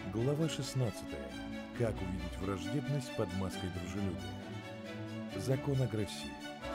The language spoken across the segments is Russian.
Глава 16. Как увидеть враждебность под маской дружелюбия. Закон агрессии.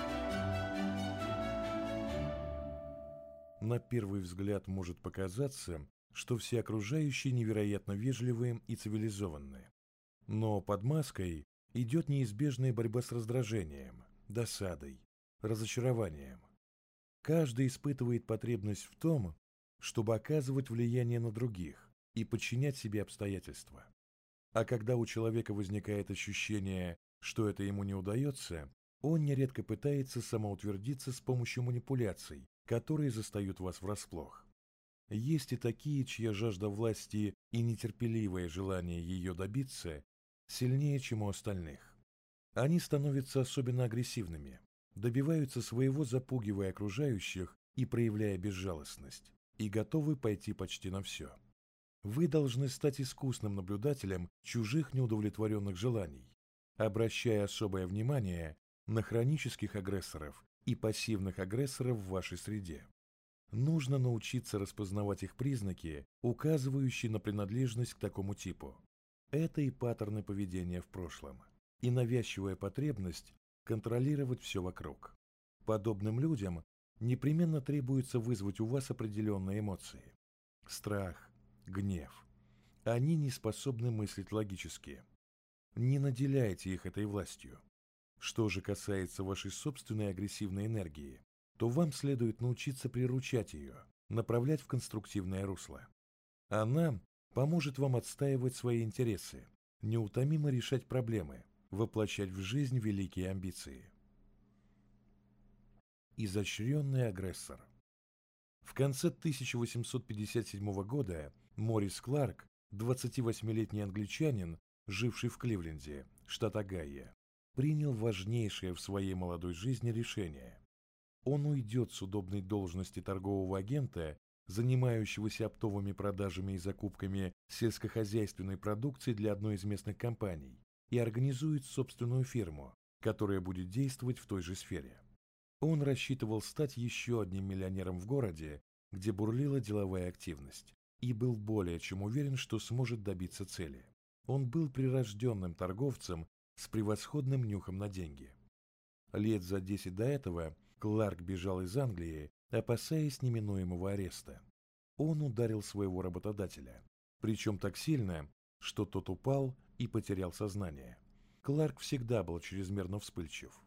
На первый взгляд может показаться, что все окружающие невероятно вежливые и цивилизованные. Но под маской идет неизбежная борьба с раздражением, досадой, разочарованием. Каждый испытывает потребность в том, чтобы оказывать влияние на других и подчинять себе обстоятельства. А когда у человека возникает ощущение, что это ему не удается, он нередко пытается самоутвердиться с помощью манипуляций, которые застают вас врасплох. Есть и такие, чья жажда власти и нетерпеливое желание ее добиться сильнее, чем у остальных. Они становятся особенно агрессивными, добиваются своего, запугивая окружающих и проявляя безжалостность, и готовы пойти почти на все. Вы должны стать искусным наблюдателем чужих неудовлетворенных желаний, обращая особое внимание на хронических агрессоров и пассивных агрессоров в вашей среде. Нужно научиться распознавать их признаки, указывающие на принадлежность к такому типу. Это и паттерны поведения в прошлом, и навязчивая потребность контролировать все вокруг. Подобным людям непременно требуется вызвать у вас определенные эмоции. Страх, гнев. Они не способны мыслить логически. Не наделяйте их этой властью. Что же касается вашей собственной агрессивной энергии, то вам следует научиться приручать ее, направлять в конструктивное русло. Она поможет вам отстаивать свои интересы, неутомимо решать проблемы, воплощать в жизнь великие амбиции. Изощренный агрессор. В конце 1857 года Морис Кларк, 28-летний англичанин, живший в Кливленде, штат Огайо, принял важнейшее в своей молодой жизни решение. Он уйдет с удобной должности торгового агента, занимающегося оптовыми продажами и закупками сельскохозяйственной продукции для одной из местных компаний, и организует собственную фирму, которая будет действовать в той же сфере. Он рассчитывал стать еще одним миллионером в городе, где бурлила деловая активность, и был более чем уверен, что сможет добиться цели. Он был прирожденным торговцем с превосходным нюхом на деньги. Лет за 10 до этого Кларк бежал из Англии, опасаясь неминуемого ареста. Он ударил своего работодателя, причем так сильно, что тот упал и потерял сознание. Кларк всегда был чрезмерно вспыльчив.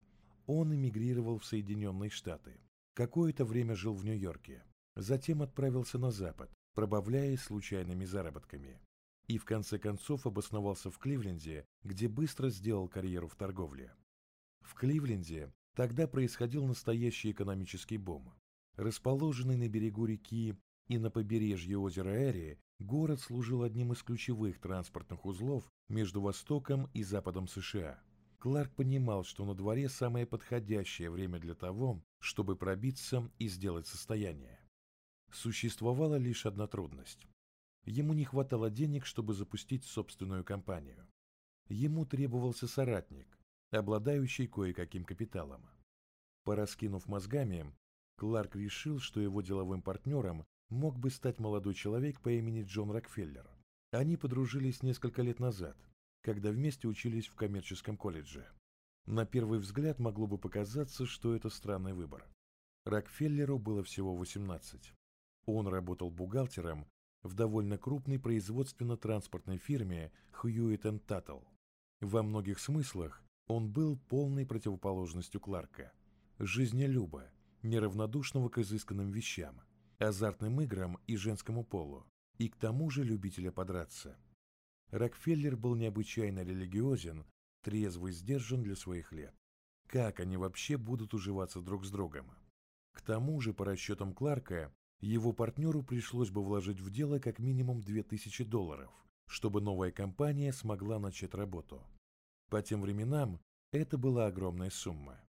Он эмигрировал в Соединенные Штаты. Какое-то время жил в Нью-Йорке. Затем отправился на Запад, пробавляясь случайными заработками. И в конце концов обосновался в Кливленде, где быстро сделал карьеру в торговле. В Кливленде тогда происходил настоящий экономический бум. Расположенный на берегу реки и на побережье озера Эри, город служил одним из ключевых транспортных узлов между Востоком и Западом США. Кларк понимал, что на дворе самое подходящее время для того, чтобы пробиться и сделать состояние. Существовала лишь одна трудность. Ему не хватало денег, чтобы запустить собственную компанию. Ему требовался соратник, обладающий кое-каким капиталом. Пораскинув мозгами, Кларк решил, что его деловым партнером мог бы стать молодой человек по имени Джон Рокфеллер. Они подружились несколько лет назад, когда вместе учились в коммерческом колледже. На первый взгляд могло бы показаться, что это странный выбор. Рокфеллеру было всего 18. Он работал бухгалтером в довольно крупной производственно-транспортной фирме Hewitt & Tuttle. Во многих смыслах он был полной противоположностью Кларка. Жизнелюба, неравнодушного к изысканным вещам, азартным играм и женскому полу, и к тому же любителя подраться. Рокфеллер был необычайно религиозен, трезв и сдержан для своих лет. Как они вообще будут уживаться друг с другом? К тому же, по расчетам Кларка, его партнеру пришлось бы вложить в дело как минимум $2000, чтобы новая компания смогла начать работу. По тем временам это была огромная сумма.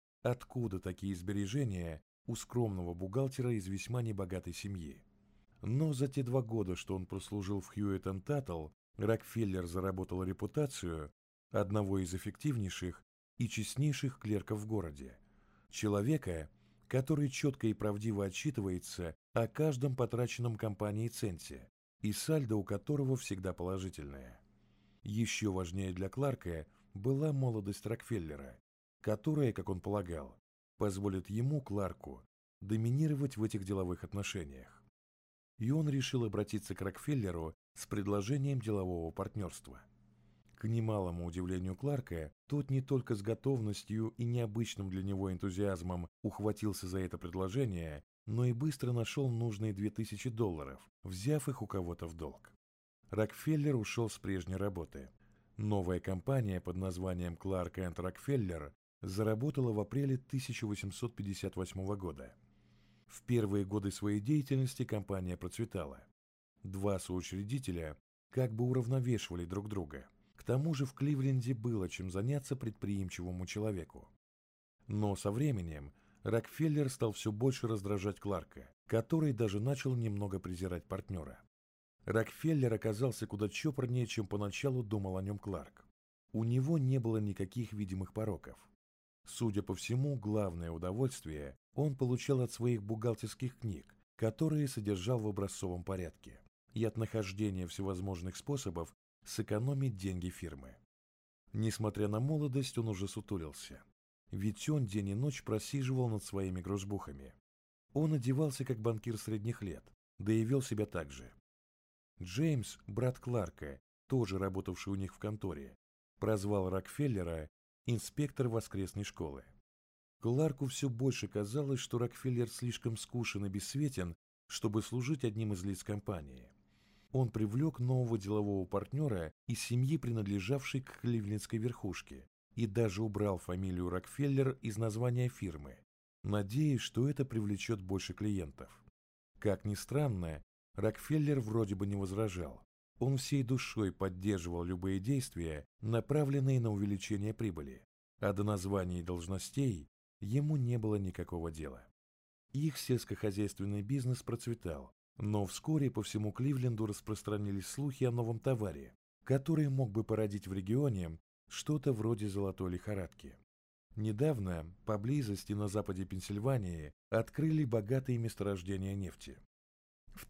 Откуда такие сбережения у скромного бухгалтера из весьма небогатой семьи? Но за те 2 года, что он прослужил в Hewitt & Tuttle, Рокфеллер заработал репутацию одного из эффективнейших и честнейших клерков в городе, человека, который четко и правдиво отчитывается о каждом потраченном компанией центе и сальдо у которого всегда положительное. Еще важнее для Кларка была молодость Рокфеллера, которая, как он полагал, позволит ему, Кларку, доминировать в этих деловых отношениях. И он решил обратиться к Рокфеллеру с предложением делового партнерства. К немалому удивлению Кларка, тот не только с готовностью и необычным для него энтузиазмом ухватился за это предложение, но и быстро нашел нужные $2000, взяв их у кого-то в долг. Рокфеллер ушел с прежней работы. Новая компания под названием Clark and Rockefeller заработала в апреле 1858 года. В первые годы своей деятельности компания процветала. Два соучредителя как бы уравновешивали друг друга. К тому же в Кливленде было чем заняться предприимчивому человеку. Но со временем Рокфеллер стал все больше раздражать Кларка, который даже начал немного презирать партнера. Рокфеллер оказался куда чопорнее, чем поначалу думал о нем Кларк. У него не было никаких видимых пороков. Судя по всему, главное удовольствие он получал от своих бухгалтерских книг, которые содержал в образцовом порядке, и от нахождения всевозможных способов сэкономить деньги фирмы. Несмотря на молодость, он уже сутулился. Ведь он день и ночь просиживал над своими грузбухами. Он одевался как банкир средних лет, да и вел себя так же. Джеймс, брат Кларка, тоже работавший у них в конторе, прозвал Рокфеллера инспектор воскресной школы. Кларку все больше казалось, что Рокфеллер слишком скучен и бессветен, чтобы служить одним из лиц компании. Он привлек нового делового партнера из семьи, принадлежавшей к кливлендской верхушке, и даже убрал фамилию Рокфеллер из названия фирмы, надеясь, что это привлечет больше клиентов. Как ни странно, Рокфеллер вроде бы не возражал. Он всей душой поддерживал любые действия, направленные на увеличение прибыли, а до названий и должностей ему не было никакого дела. Их сельскохозяйственный бизнес процветал, но вскоре по всему Кливленду распространились слухи о новом товаре, который мог бы породить в регионе что-то вроде золотой лихорадки. Недавно, поблизости на западе Пенсильвании, открыли богатые месторождения нефти. В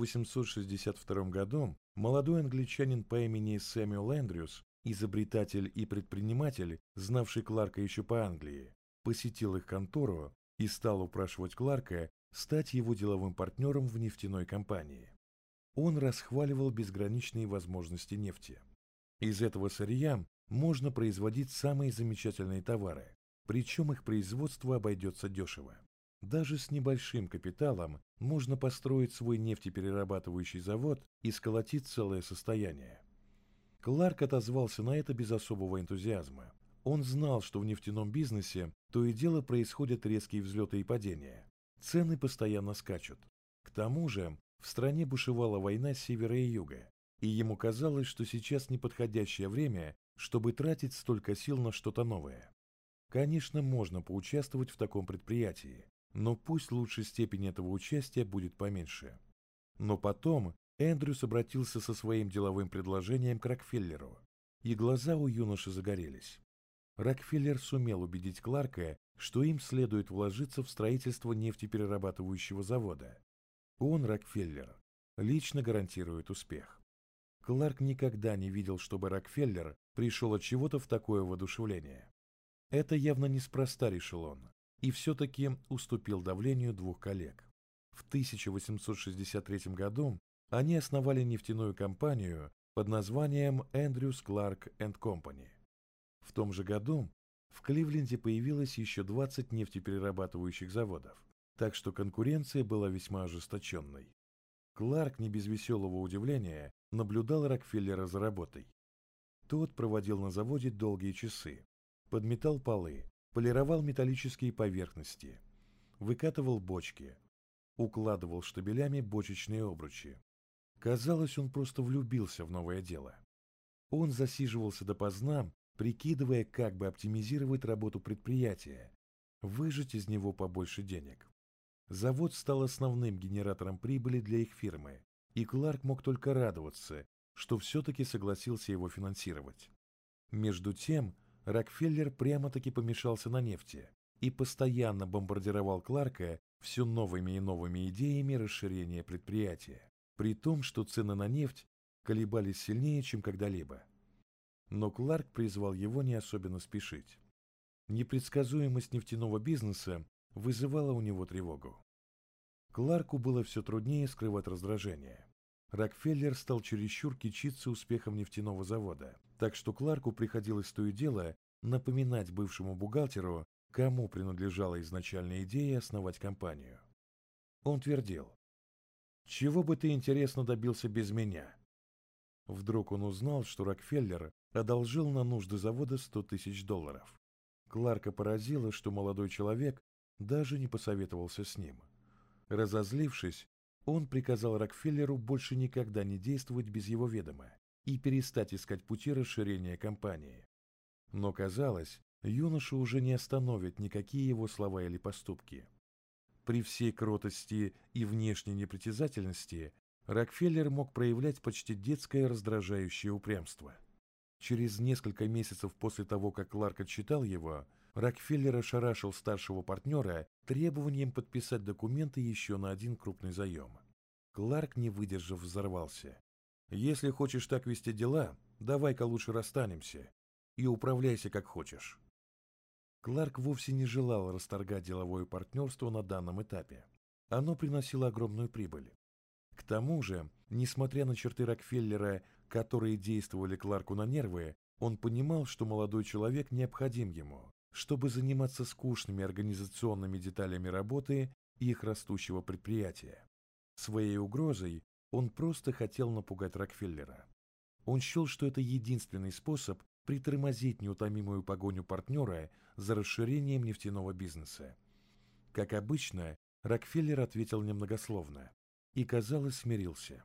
1862 году молодой англичанин по имени Сэмюэл Эндрюс, изобретатель и предприниматель, знавший Кларка еще по Англии, посетил их контору и стал упрашивать Кларка стать его деловым партнером в нефтяной компании. Он расхваливал безграничные возможности нефти. Из этого сырья можно производить самые замечательные товары, причем их производство обойдется дешево. Даже с небольшим капиталом можно построить свой нефтеперерабатывающий завод и сколотить целое состояние. Кларк отозвался на это без особого энтузиазма. Он знал, что в нефтяном бизнесе то и дело происходят резкие взлеты и падения. Цены постоянно скачут. К тому же в стране бушевала война севера и юга, и ему казалось, что сейчас неподходящее время, чтобы тратить столько сил на что-то новое. Конечно, можно поучаствовать в таком предприятии, но пусть лучше степень этого участия будет поменьше. Но потом Эндрюс обратился со своим деловым предложением к Рокфеллеру, и глаза у юноши загорелись. Рокфеллер сумел убедить Кларка, что им следует вложиться в строительство нефтеперерабатывающего завода. Он, Рокфеллер, лично гарантирует успех. Кларк никогда не видел, чтобы Рокфеллер пришел от чего-то в такое воодушевление. Это явно неспроста, решил он, и все-таки уступил давлению двух коллег. В 1863 году они основали нефтяную компанию под названием Andrews Clark and Company. В том же году в Кливленде появилось еще 20 нефтеперерабатывающих заводов, так что конкуренция была весьма ожесточенной. Кларк не без веселого удивления наблюдал Рокфеллера за работой. Тот проводил на заводе долгие часы, подметал полы, полировал металлические поверхности, выкатывал бочки, укладывал штабелями бочечные обручи. Казалось, он просто влюбился в новое дело. Он засиживался допоздна, прикидывая, как бы оптимизировать работу предприятия, выжать из него побольше денег. Завод стал основным генератором прибыли для их фирмы, и Кларк мог только радоваться, что все-таки согласился его финансировать. Между тем, Рокфеллер прямо-таки помешался на нефти и постоянно бомбардировал Кларка все новыми и новыми идеями расширения предприятия. при том, что цены на нефть колебались сильнее, чем когда-либо. Но Кларк призвал его не особенно спешить. Непредсказуемость нефтяного бизнеса вызывала у него тревогу. Кларку было все труднее скрывать раздражение. Рокфеллер стал чересчур кичиться успехом нефтяного завода, так что Кларку приходилось то и дело напоминать бывшему бухгалтеру, кому принадлежала изначальная идея основать компанию. Он твердил: «Чего бы ты, интересно, добился без меня?» Вдруг он узнал, что Рокфеллер одолжил на нужды завода $100 000. Кларка поразило, что молодой человек даже не посоветовался с ним. Разозлившись, он приказал Рокфеллеру больше никогда не действовать без его ведома и перестать искать пути расширения компании. Но, казалось, юношу уже не остановят никакие его слова или поступки. При всей кротости и внешней непритязательности Рокфеллер мог проявлять почти детское раздражающее упрямство. Через несколько месяцев после того, как Кларк отчитал его, Рокфеллер ошарашил старшего партнера требованием подписать документы еще на один крупный заем. Кларк, не выдержав, взорвался. «Если хочешь так вести дела, давай-ка лучше расстанемся и управляйся как хочешь». Кларк вовсе не желал расторгать деловое партнерство на данном этапе. Оно приносило огромную прибыль. К тому же, несмотря на черты Рокфеллера, которые действовали Кларку на нервы, он понимал, что молодой человек необходим ему, чтобы заниматься скучными организационными деталями работы и их растущего предприятия. Своей угрозой он просто хотел напугать Рокфеллера. Он счел, что это единственный способ притормозить неутомимую погоню партнера за расширением нефтяного бизнеса. Как обычно, Рокфеллер ответил немногословно и, казалось, смирился.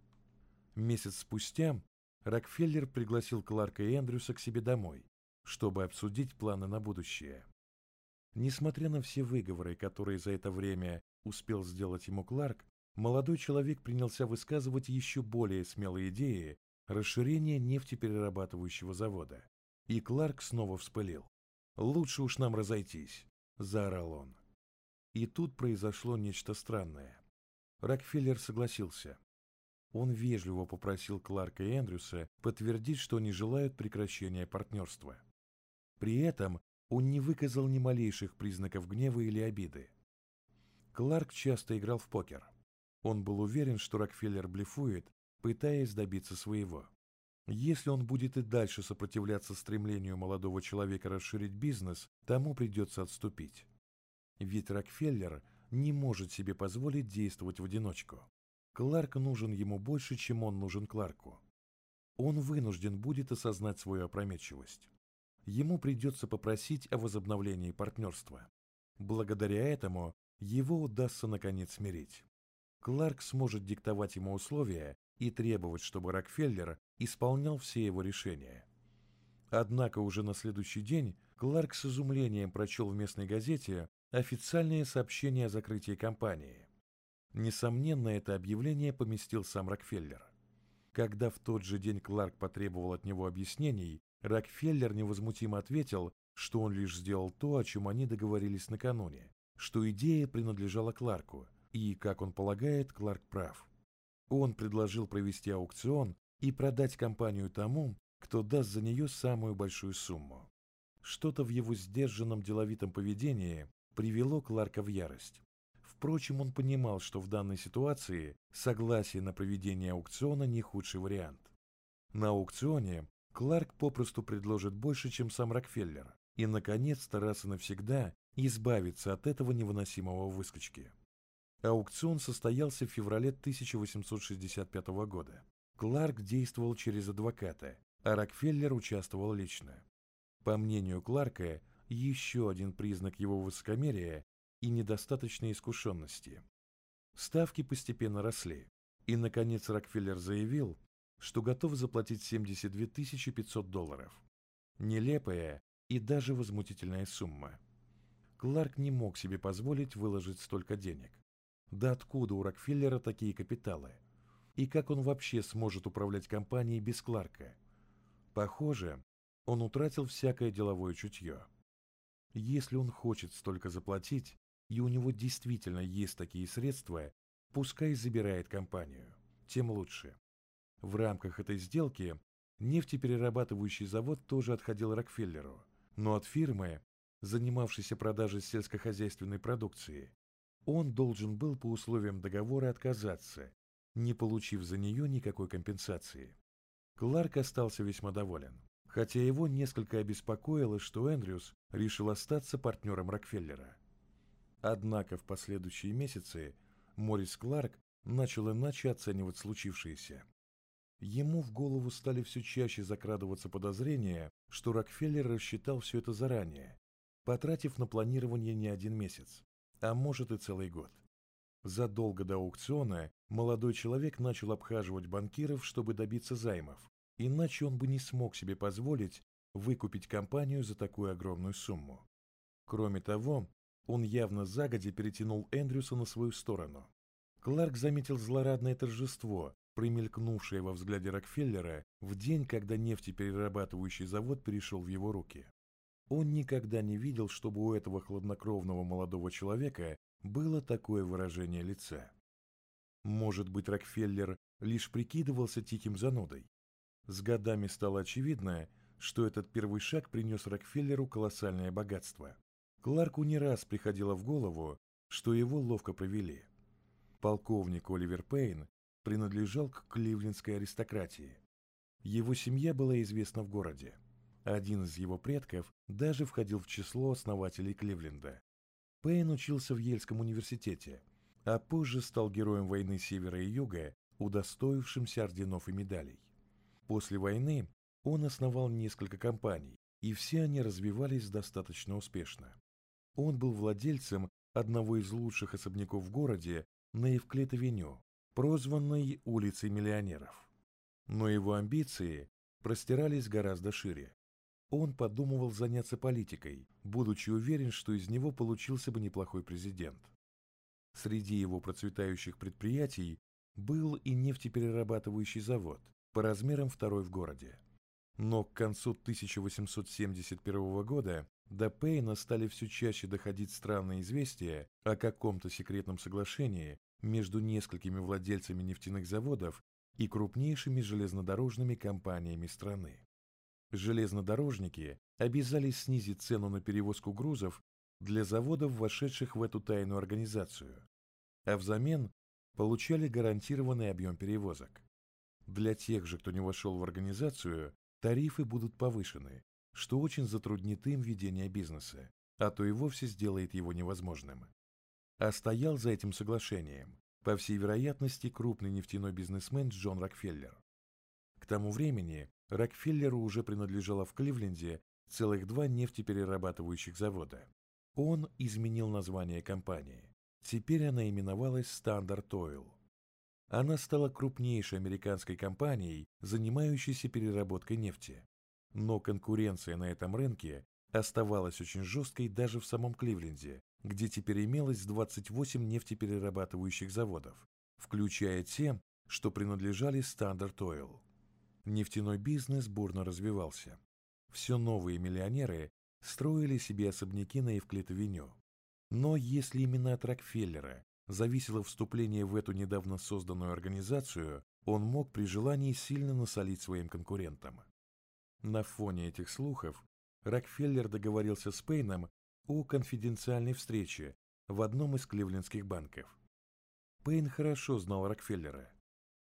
Месяц спустя Рокфеллер пригласил Кларка и Эндрюса к себе домой, чтобы обсудить планы на будущее. Несмотря на все выговоры, которые за это время успел сделать ему Кларк, молодой человек принялся высказывать еще более смелые идеи расширения нефтеперерабатывающего завода. И Кларк снова вспылил. «Лучше уж нам разойтись», – заорал он. И тут произошло нечто странное. Рокфеллер согласился. Он вежливо попросил Кларка и Эндрюса подтвердить, что они желают прекращения партнерства. При этом он не выказал ни малейших признаков гнева или обиды. Кларк часто играл в покер. Он был уверен, что Рокфеллер блефует, пытаясь добиться своего. Если он будет и дальше сопротивляться стремлению молодого человека расширить бизнес, тому придется отступить. Ведь Рокфеллер не может себе позволить действовать в одиночку. Кларк нужен ему больше, чем он нужен Кларку. Он вынужден будет осознать свою опрометчивость. Ему придется попросить о возобновлении партнерства. Благодаря этому его удастся наконец смирить. Кларк сможет диктовать ему условия и требовать, чтобы Рокфеллер исполнял все его решения. Однако уже на следующий день Кларк с изумлением прочел в местной газете официальное сообщение о закрытии компании. Несомненно, это объявление поместил сам Рокфеллер. Когда в тот же день Кларк потребовал от него объяснений, Рокфеллер невозмутимо ответил, что он лишь сделал то, о чем они договорились накануне, что идея принадлежала Кларку, и, как он полагает, Кларк прав. Он предложил провести аукцион и продать компанию тому, кто даст за нее самую большую сумму. Что-то в его сдержанном деловитом поведении привело Кларка в ярость. Впрочем, он понимал, что в данной ситуации согласие на проведение аукциона не худший вариант. На аукционе Кларк попросту предложит больше, чем сам Рокфеллер, и, наконец-то, раз и навсегда избавиться от этого невыносимого выскочки. Аукцион состоялся в феврале 1865 года. Кларк действовал через адвоката, а Рокфеллер участвовал лично. По мнению Кларка, еще один признак его высокомерия и недостаточной искушенности. Ставки постепенно росли, и, наконец, Рокфеллер заявил, что готов заплатить $72 500. Нелепая и даже возмутительная сумма. Кларк не мог себе позволить выложить столько денег. Да откуда у Рокфеллера такие капиталы? И как он вообще сможет управлять компанией без Кларка? Похоже, он утратил всякое деловое чутье. Если он хочет столько заплатить, и у него действительно есть такие средства, пускай забирает компанию. тем лучше. В рамках этой сделки нефтеперерабатывающий завод тоже отходил Рокфеллеру, но от фирмы, занимавшейся продажей сельскохозяйственной продукции, он должен был по условиям договора отказаться, не получив за нее никакой компенсации. Кларк остался весьма доволен, хотя его несколько обеспокоило, что Эндрюс решил остаться партнером Рокфеллера. Однако в последующие месяцы Морис Кларк начал иначе оценивать случившееся. Ему в голову стали все чаще закрадываться подозрения, что Рокфеллер рассчитал все это заранее, потратив на планирование не один месяц, а может и целый год. Задолго до аукциона молодой человек начал обхаживать банкиров, чтобы добиться займов, иначе он бы не смог себе позволить выкупить компанию за такую огромную сумму. Кроме того, он явно загодя перетянул Эндрюса на свою сторону. Кларк заметил злорадное торжество, промелькнувшее во взгляде Рокфеллера в день, когда нефтеперерабатывающий завод перешел в его руки. Он никогда не видел, чтобы у этого хладнокровного молодого человека было такое выражение лица. Может быть, Рокфеллер лишь прикидывался тихим занудой? С годами стало очевидно, что этот первый шаг принес Рокфеллеру колоссальное богатство. Кларку не раз приходило в голову, что его ловко провели. Полковник Оливер Пейн принадлежал к кливлендской аристократии. Его семья была известна в городе. Один из его предков даже входил в число основателей Кливленда. Пейн учился в Йельском университете, а позже стал героем войны Севера и Юга, удостоившимся орденов и медалей. После войны он основал несколько компаний, и все они развивались достаточно успешно. Он был владельцем одного из лучших особняков в городе на Евклид-авеню, прозванной улицей миллионеров. Но его амбиции простирались гораздо шире. Он подумывал заняться политикой, будучи уверен, что из него получился бы неплохой президент. Среди его процветающих предприятий был и нефтеперерабатывающий завод, по размерам второй в городе. Но к концу 1871 года до Пейна стали все чаще доходить странные известия о каком-то секретном соглашении между несколькими владельцами нефтяных заводов и крупнейшими железнодорожными компаниями страны. Железнодорожники обязались снизить цену на перевозку грузов для заводов, вошедших в эту тайную организацию, а взамен получали гарантированный объем перевозок. Для тех же, кто не вошел в организацию, тарифы будут повышены, что очень затруднит им ведение бизнеса, а то и вовсе сделает его невозможным. А стоял за этим соглашением, по всей вероятности, крупный нефтяной бизнесмен Джон Рокфеллер. К тому времени Рокфеллеру уже принадлежало в Кливленде целых 2 нефтеперерабатывающих завода. Он изменил название компании. Теперь она именовалась Standard Oil. Она стала крупнейшей американской компанией, занимающейся переработкой нефти. Но конкуренция на этом рынке оставалась очень жесткой даже в самом Кливленде, где теперь имелось 28 нефтеперерабатывающих заводов, включая те, что принадлежали Standard Oil. Нефтяной бизнес бурно развивался. Все новые миллионеры строили себе особняки на Евклид-авеню. Но если именно от Рокфеллера зависело вступление в эту недавно созданную организацию, он мог при желании сильно насолить своим конкурентам. На фоне этих слухов Рокфеллер договорился с Пейном о конфиденциальной встрече в одном из кливлендских банков. Пейн хорошо знал Рокфеллера.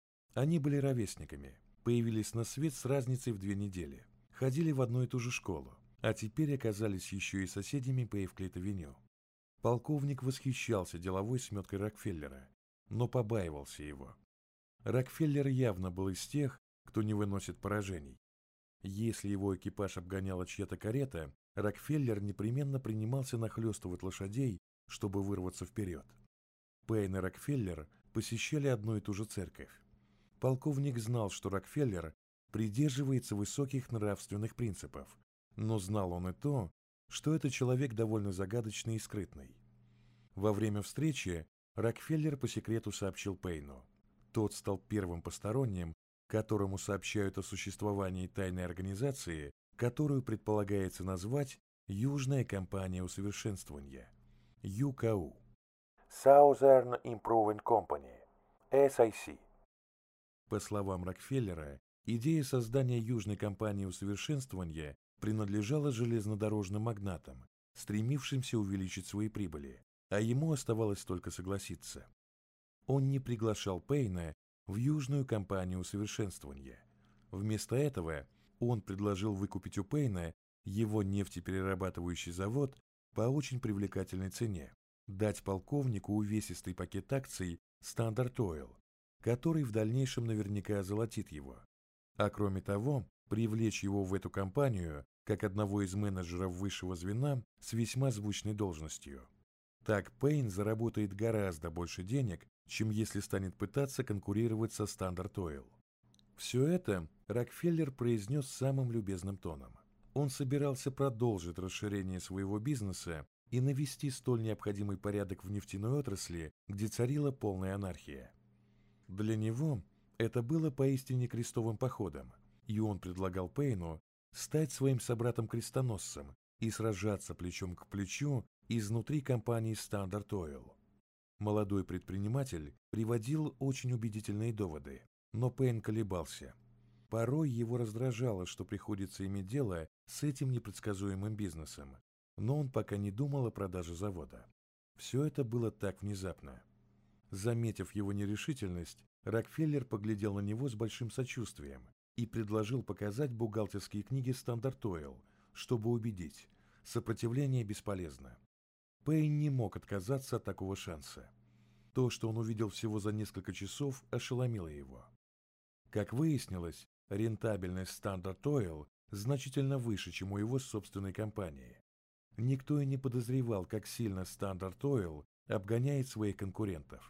Они были ровесниками, появились на свет с разницей в 2 недели, ходили в одну и ту же школу, а теперь оказались еще и соседями по Евклид-авеню. Полковник восхищался деловой сметкой Рокфеллера, но побаивался его. Рокфеллер явно был из тех, кто не выносит поражений. Если его экипаж обгоняла чья-то карета, Рокфеллер непременно принимался нахлестывать лошадей, чтобы вырваться вперед. Пейн и Рокфеллер посещали одну и ту же церковь. Полковник знал, что Рокфеллер придерживается высоких нравственных принципов, но знал он и то, что это человек довольно загадочный и скрытный. Во время встречи Рокфеллер по секрету сообщил Пейну. Тот стал первым посторонним, которому сообщают о существовании тайной организации, которую предполагается назвать Южная компания усовершенствования, ЮКУ. Southern Improving Company, SIC. По словам Рокфеллера, идея создания Южной компании усовершенствования принадлежала железнодорожным магнатам, стремившимся увеличить свои прибыли, а ему оставалось только согласиться. Он не приглашал Пейна в Южную компанию усовершенствования. Вместо этого он предложил выкупить у Пейна его нефтеперерабатывающий завод по очень привлекательной цене, дать полковнику увесистый пакет акций Standard Oil, который в дальнейшем наверняка озолотит его. А кроме того, привлечь его в эту компанию как одного из менеджеров высшего звена с весьма звучной должностью. Так Пейн заработает гораздо больше денег, чем если станет пытаться конкурировать со Standard Oil. Все это Рокфеллер произнес самым любезным тоном. Он собирался продолжить расширение своего бизнеса и навести столь необходимый порядок в нефтяной отрасли, где царила полная анархия. Для него это было поистине крестовым походом, и он предлагал Пейну стать своим собратом-крестоносцем и сражаться плечом к плечу изнутри компании Standard Oil. Молодой предприниматель приводил очень убедительные доводы, но Пейн колебался. Порой его раздражало, что приходится иметь дело с этим непредсказуемым бизнесом, но он пока не думал о продаже завода. Все это было так внезапно. Заметив его нерешительность, Рокфеллер поглядел на него с большим сочувствием и предложил показать бухгалтерские книги Standard Oil, чтобы убедить, сопротивление бесполезно. Пейн не мог отказаться от такого шанса. То, что он увидел всего за несколько часов, ошеломило его. Как выяснилось, рентабельность Standard Oil значительно выше, чем у его собственной компании. Никто и не подозревал, как сильно Standard Oil обгоняет своих конкурентов.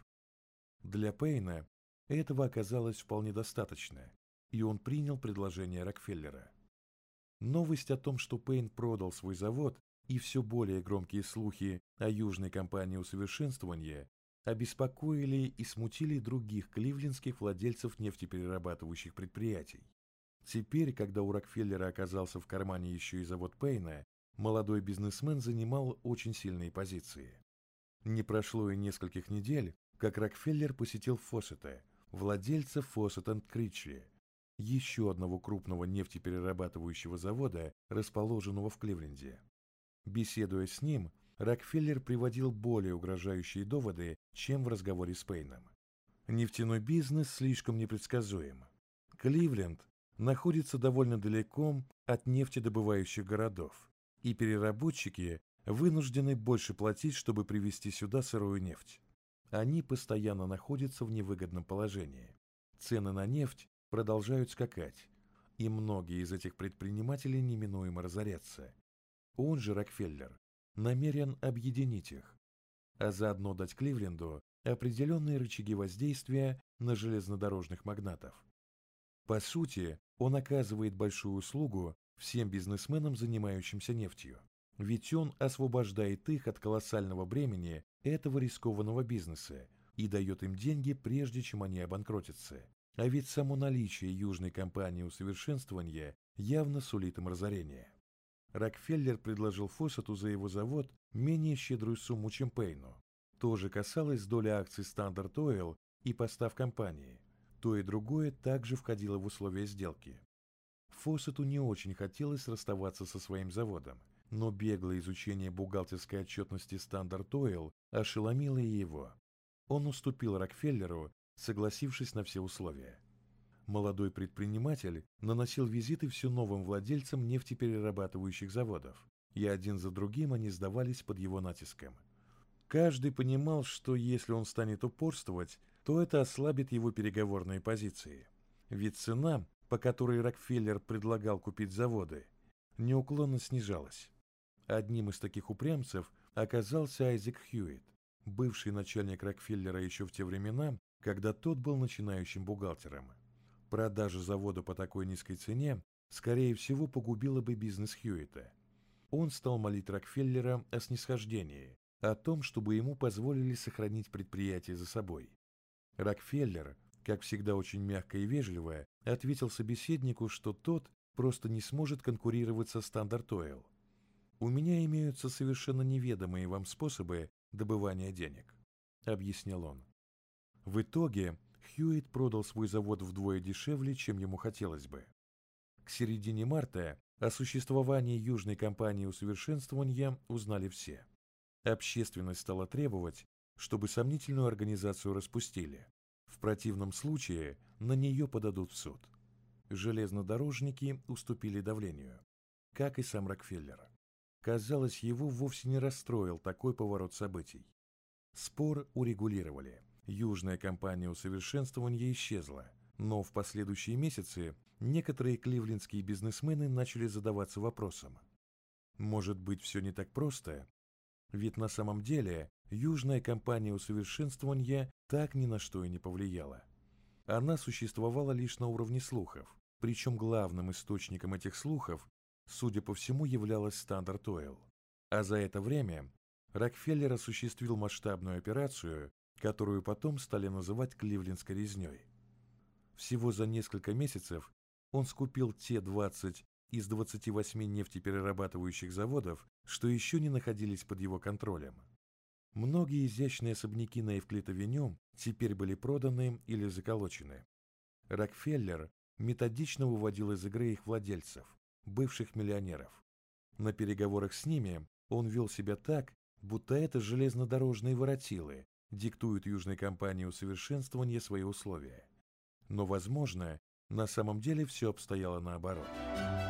Для Пейна этого оказалось вполне достаточно, и он принял предложение Рокфеллера. Новость о том, что Пейн продал свой завод, и все более громкие слухи о Южной компании усовершенствования обеспокоили и смутили других кливлендских владельцев нефтеперерабатывающих предприятий. Теперь, когда у Рокфеллера оказался в кармане еще и завод Пейна, молодой бизнесмен занимал очень сильные позиции. Не прошло и нескольких недель, как Рокфеллер посетил Фоссета, владельца Фоссет & Кричли, еще одного крупного нефтеперерабатывающего завода, расположенного в Кливленде. Беседуя с ним, Рокфеллер приводил более угрожающие доводы, чем в разговоре с Пейном. Нефтяной бизнес слишком непредсказуем. Кливленд находится довольно далеко от нефтедобывающих городов, и переработчики вынуждены больше платить, чтобы привезти сюда сырую нефть. Они постоянно находятся в невыгодном положении. Цены на нефть продолжают скакать, и многие из этих предпринимателей неминуемо разорятся. Он же, Рокфеллер, намерен объединить их, а заодно дать Кливленду определенные рычаги воздействия на железнодорожных магнатов. По сути, он оказывает большую услугу всем бизнесменам, занимающимся нефтью, ведь он освобождает их от колоссального бремени этого рискованного бизнеса и дает им деньги, прежде чем они обанкротятся. А ведь само наличие Южной компании усовершенствования явно сулит им разорение. Рокфеллер предложил Фоссету за его завод менее щедрую сумму, чем Пейну. То же касалось доли акций Standard Oil и постав компании. То и другое также входило в условия сделки. Фоссету не очень хотелось расставаться со своим заводом, но беглое изучение бухгалтерской отчетности Standard Oil ошеломило и его. Он уступил Рокфеллеру, согласившись на все условия. Молодой предприниматель наносил визиты все новым владельцам нефтеперерабатывающих заводов, и один за другим они сдавались под его натиском. Каждый понимал, что если он станет упорствовать, то это ослабит его переговорные позиции. Ведь цена, по которой Рокфеллер предлагал купить заводы, неуклонно снижалась. Одним из таких упрямцев оказался Айзек Хьюитт, бывший начальник Рокфеллера еще в те времена, когда тот был начинающим бухгалтером. Продажа завода по такой низкой цене, скорее всего, погубила бы бизнес Хьюитта. Он стал молить Рокфеллера о снисхождении, о том, чтобы ему позволили сохранить предприятие за собой. Рокфеллер, как всегда очень мягко и вежливо, ответил собеседнику, что тот просто не сможет конкурировать со Standard Oil. «У меня имеются совершенно неведомые вам способы добывания денег», — объяснил он. В итоге Хьюитт продал свой завод вдвое дешевле, чем ему хотелось бы. К середине марта о существовании Южной компании усовершенствования узнали все. Общественность стала требовать, чтобы сомнительную организацию распустили. В противном случае на нее подадут в суд. Железнодорожники уступили давлению, как и сам Рокфеллер. Казалось, его вовсе не расстроил такой поворот событий. Спор урегулировали. Южная компания усовершенствования исчезла, но в последующие месяцы некоторые кливлендские бизнесмены начали задаваться вопросом. Может быть, все не так просто? Ведь на самом деле Южная компания усовершенствования так ни на что и не повлияла. Она существовала лишь на уровне слухов, причем главным источником этих слухов, судя по всему, являлась Standard Oil. А за это время Рокфеллер осуществил масштабную операцию, которую потом стали называть Кливлендской резней. Всего за несколько месяцев он скупил те 20 из 28 нефтеперерабатывающих заводов, что еще не находились под его контролем. Многие изящные особняки на Эвклид-авеню теперь были проданы или заколочены. Рокфеллер методично выводил из игры их владельцев, бывших миллионеров. На переговорах с ними он вел себя так, будто это железнодорожные воротилы диктуют Южной компании усовершенствования свои условия. Но, возможно, на самом деле все обстояло наоборот.